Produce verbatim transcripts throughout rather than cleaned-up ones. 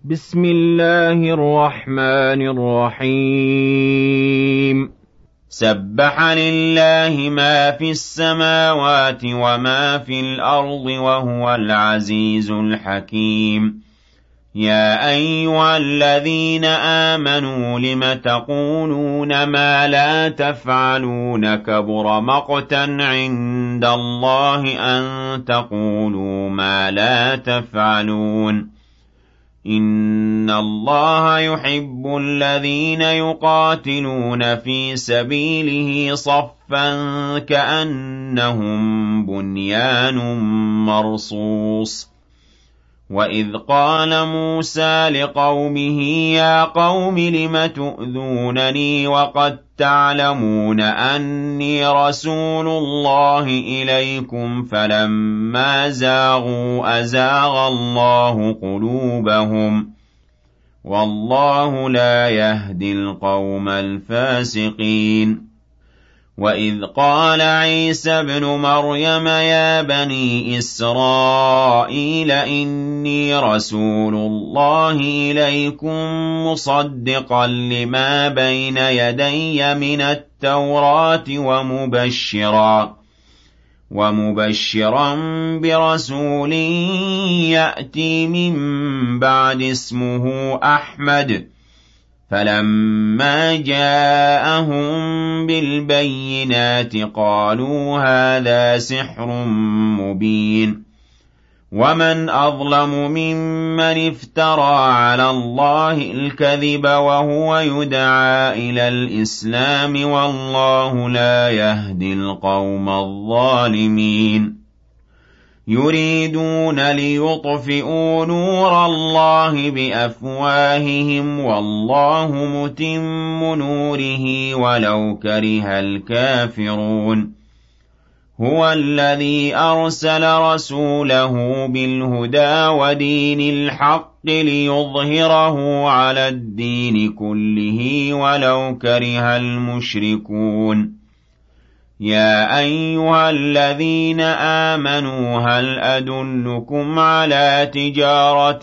بسم الله الرحمن الرحيم سبح لله ما في السماوات وما في الأرض وهو العزيز الحكيم يا أيها الذين آمنوا لم تقولون ما لا تفعلون كبر مقتا عند الله أن تقولوا ما لا تفعلون إن الله يحب الذين يقاتلون في سبيله صفا كأنهم بنيان مرصوص وإذ قال موسى لقومه يا قوم لم تؤذونني وقد تعلمون أني رسول الله إليكم فلما زاغوا أزاغ الله قلوبهم والله لا يهدي القوم الفاسقين وإذ قال عيسى ابن مريم يا بني إسرائيل إني رسول الله إليكم مصدقا لما بين يدي من التوراة ومبشرا ومبشرا برسول يأتي من بعد اسمه أحمد فلما جاءهم بالبينات قالوا هذا سحر مبين ومن أظلم ممن افترى على الله الكذب وهو يدعى إلى الإسلام والله لا يهدي القوم الظالمين يريدون ليطفئوا نور الله بأفواههم والله متم نوره ولو كره الكافرون هو الذي أرسل رسوله بالهدى ودين الحق ليظهره على الدين كله ولو كره المشركون يا أيها الذين آمنوا هل أدلكم على تجارة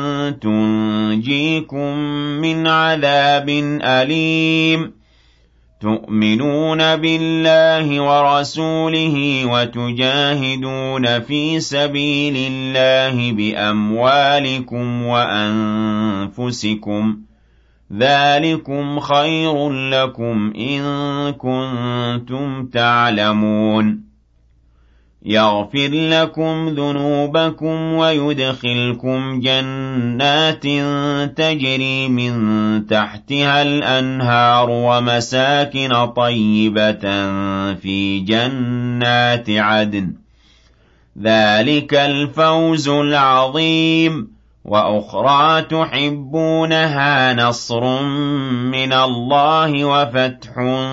تنجيكم من عذاب أليم تؤمنون بالله ورسوله وتجاهدون في سبيل الله بأموالكم وأنفسكم ذلكم خير لكم إن كنتم تعلمون يغفر لكم ذنوبكم ويدخلكم جنات تجري من تحتها الأنهار ومساكن طيبة في جنات عدن ذلك الفوز العظيم وأخرى تحبونها نصر من الله وفتح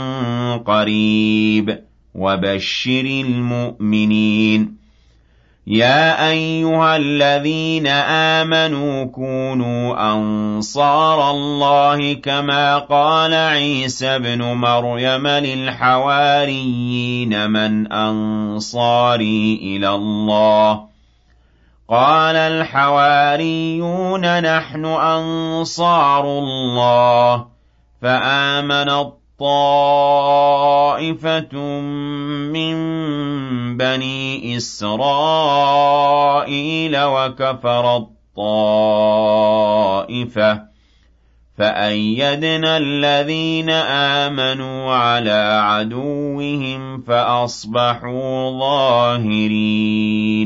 قريب وبشر المؤمنين يا أيها الذين آمنوا كونوا أنصار الله كما قال عيسى ابن مريم للحواريين من أنصاري إلى الله قال الحواريون نحن أنصار الله فآمنت طائفة من بني إسرائيل وكفرت طائفة فأيدنا الذين آمنوا على عدوهم فأصبحوا ظاهرين